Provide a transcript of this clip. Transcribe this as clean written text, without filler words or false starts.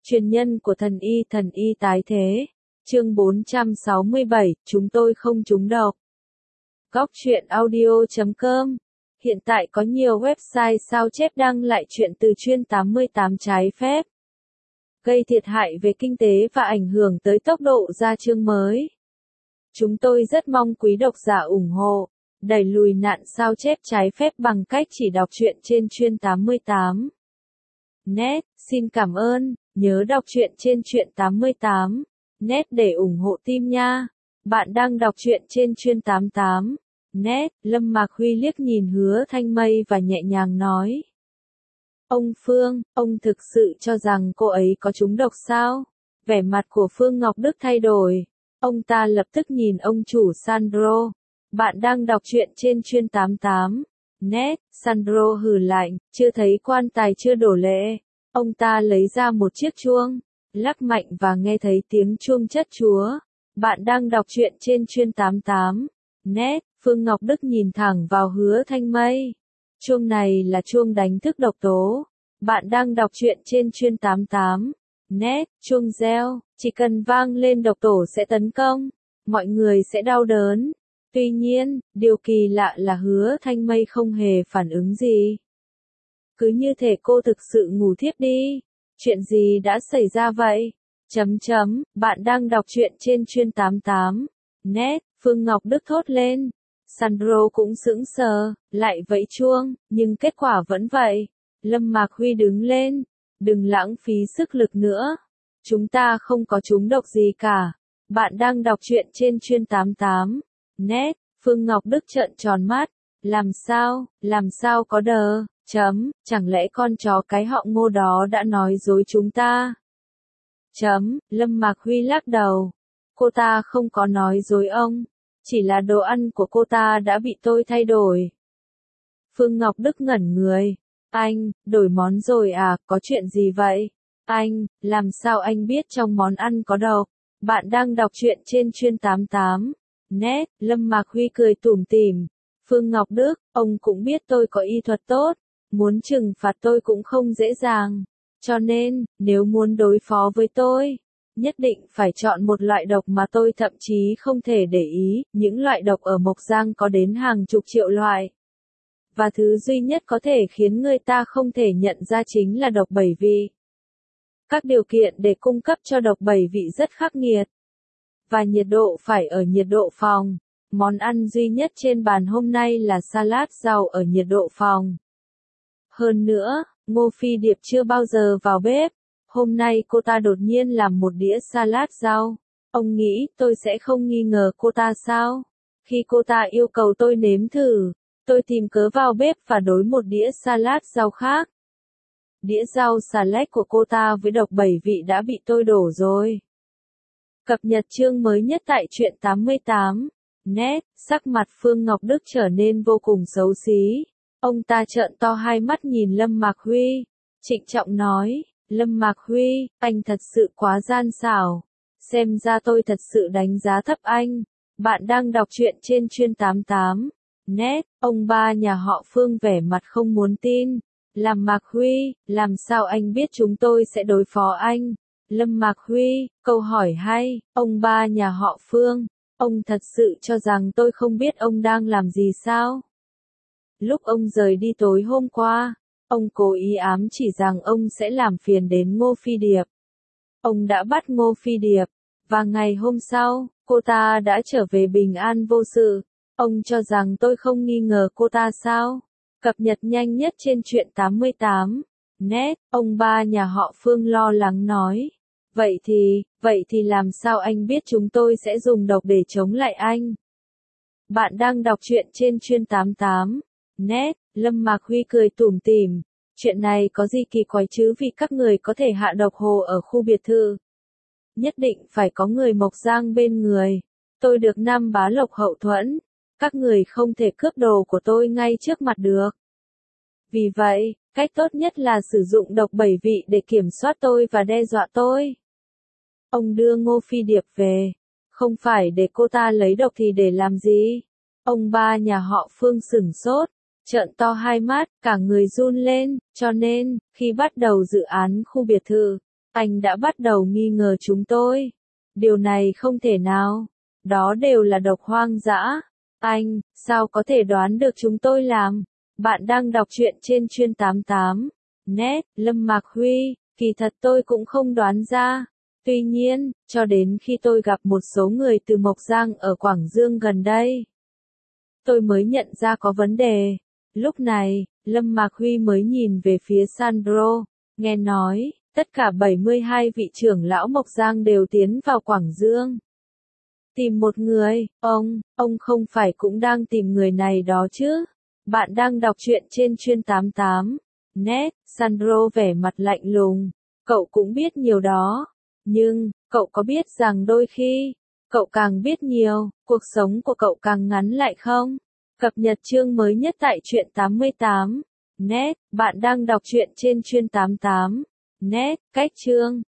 Truyền nhân của thần y tái thế. Chương 467, chúng tôi không trúng độc. Góc truyện audio.com. Hiện tại có nhiều website sao chép đăng lại truyện từ chuyên 88 trái phép, gây thiệt hại về kinh tế và ảnh hưởng tới tốc độ ra chương mới. Chúng tôi rất mong quý độc giả ủng hộ, đẩy lùi nạn sao chép trái phép bằng cách chỉ đọc truyện trên chuyên 88. Net, xin cảm ơn, nhớ đọc truyện trên truyện 88. Net để ủng hộ team nha. Bạn đang đọc truyện trên chuyên 88. Net, Lâm Mạc Huy liếc nhìn Hứa Thanh Mây và nhẹ nhàng nói. Ông Phương, ông thực sự cho rằng cô ấy có trúng độc sao? Vẻ mặt của Phương Ngọc Đức thay đổi. Ông ta lập tức nhìn ông chủ Sandro. Bạn đang đọc truyện trên chuyên 88. Net, Sandro hừ lạnh, chưa thấy quan tài chưa đổ lệ. Ông ta lấy ra một chiếc chuông, lắc mạnh và nghe thấy tiếng chuông chất chúa. Bạn đang đọc truyện trên chuyên 88. Net, Phương Ngọc Đức nhìn thẳng vào Hứa Thanh Mây. Chuông này là chuông đánh thức độc tố. Bạn đang đọc truyện trên chuyên 88. Net, chuông reo, chỉ cần vang lên độc tổ sẽ tấn công. Mọi người sẽ đau đớn. Tuy nhiên, điều kỳ lạ là Hứa Thanh Mây không hề phản ứng gì. Cứ như thể cô thực sự ngủ thiếp đi. Chuyện gì đã xảy ra vậy? Bạn đang đọc truyện trên chuyên 88. Net, Phương Ngọc Đức thốt lên. Sandro cũng sững sờ, lại vẫy chuông, nhưng kết quả vẫn vậy. Lâm Mạc Huy đứng lên. Đừng lãng phí sức lực nữa. Chúng ta không có trúng độc gì cả. Bạn đang đọc truyện trên chuyên 88. Net, Phương Ngọc Đức trợn tròn mắt. Làm sao có đờ, chẳng lẽ con chó cái họ Ngô đó đã nói dối chúng ta? Lâm Mạc Huy lắc đầu. Cô ta không có nói dối ông. Chỉ là đồ ăn của cô ta đã bị tôi thay đổi. Phương Ngọc Đức ngẩn người. Anh, đổi món rồi à, có chuyện gì vậy? Anh, làm sao anh biết trong món ăn có độc? Bạn đang đọc truyện trên chuyên 88. Net, Lâm Mạc Huy cười tủm tỉm. Phương Ngọc Đức, ông cũng biết tôi có y thuật tốt. Muốn trừng phạt tôi cũng không dễ dàng. Cho nên, nếu muốn đối phó với tôi, nhất định phải chọn một loại độc mà tôi thậm chí không thể để ý. Những loại độc ở Mộc Giang có đến hàng chục triệu loại. Và thứ duy nhất có thể khiến người ta không thể nhận ra chính là độc bảy vị. Các điều kiện để cung cấp cho độc bảy vị rất khắc nghiệt. Và nhiệt độ phải ở nhiệt độ phòng. Món ăn duy nhất trên bàn hôm nay là salad rau ở nhiệt độ phòng. Hơn nữa, Ngô Phi Điệp chưa bao giờ vào bếp. Hôm nay cô ta đột nhiên làm một đĩa salad rau. Ông nghĩ tôi sẽ không nghi ngờ cô ta sao? Khi cô ta yêu cầu tôi nếm thử, tôi tìm cớ vào bếp và đối một đĩa salad rau khác. Đĩa rau xà lách của cô ta với độc bảy vị đã bị tôi đổ rồi. Cập nhật chương mới nhất tại truyện 88. Net, sắc mặt Phương Ngọc Đức trở nên vô cùng xấu xí. Ông ta trợn to hai mắt nhìn Lâm Mạc Huy. Trịnh trọng nói, Lâm Mạc Huy, anh thật sự quá gian xảo. Xem ra tôi thật sự đánh giá thấp anh. Bạn đang đọc truyện trên chuyên 88. Net, ông ba nhà họ Phương vẻ mặt không muốn tin. Làm Mạc Huy, làm sao anh biết chúng tôi sẽ đối phó anh? Lâm Mạc Huy, câu hỏi hay, ông ba nhà họ Phương, ông thật sự cho rằng tôi không biết ông đang làm gì sao? Lúc ông rời đi tối hôm qua, ông cố ý ám chỉ rằng ông sẽ làm phiền đến Ngô Phi Điệp. Ông đã bắt Ngô Phi Điệp, và ngày hôm sau, cô ta đã trở về bình an vô sự. Ông cho rằng tôi không nghi ngờ cô ta sao? Cập nhật nhanh nhất trên truyện 88. Net, ông ba nhà họ Phương lo lắng nói. Vậy thì làm sao anh biết chúng tôi sẽ dùng độc để chống lại anh? Bạn đang đọc truyện trên chuyên 88. Net, Lâm Mạc Huy cười tủm tỉm. Chuyện này có gì kỳ quái chứ, vì các người có thể hạ độc hồ ở khu biệt thự. Nhất định phải có người Mộc Giang bên người. Tôi được Nam Bá Lộc hậu thuẫn. Các người không thể cướp đồ của tôi ngay trước mặt được. Vì vậy, cách tốt nhất là sử dụng độc bảy vị để kiểm soát tôi và đe dọa tôi. Ông đưa Ngô Phi Điệp về. Không phải để cô ta lấy độc thì để làm gì? Ông ba nhà họ Phương sửng sốt, trợn to hai mắt, cả người run lên, cho nên, khi bắt đầu dự án khu biệt thự, Anh đã bắt đầu nghi ngờ chúng tôi. Điều này không thể nào. Đó đều là độc hoang dã. Anh, sao có thể đoán được chúng tôi làm? Bạn đang đọc truyện trên Chuyên 88. Net, Lâm Mạc Huy, kỳ thật tôi cũng không đoán ra. Tuy nhiên, cho đến khi tôi gặp một số người từ Mộc Giang ở Quảng Dương gần đây, tôi mới nhận ra có vấn đề. Lúc này, Lâm Mạc Huy mới nhìn về phía Sandro, nghe nói, tất cả 72 vị trưởng lão Mộc Giang đều tiến vào Quảng Dương. Tìm một người, ông không phải cũng đang tìm người này đó chứ? Bạn đang đọc truyện trên Chuyên 88. Net, Sandro vẻ mặt lạnh lùng. Cậu cũng biết nhiều đó. Nhưng, cậu có biết rằng đôi khi, cậu càng biết nhiều, cuộc sống của cậu càng ngắn lại không? Cập nhật chương mới nhất tại Truyện 88. Net, bạn đang đọc truyện trên Chuyên 88. Net, cách chương.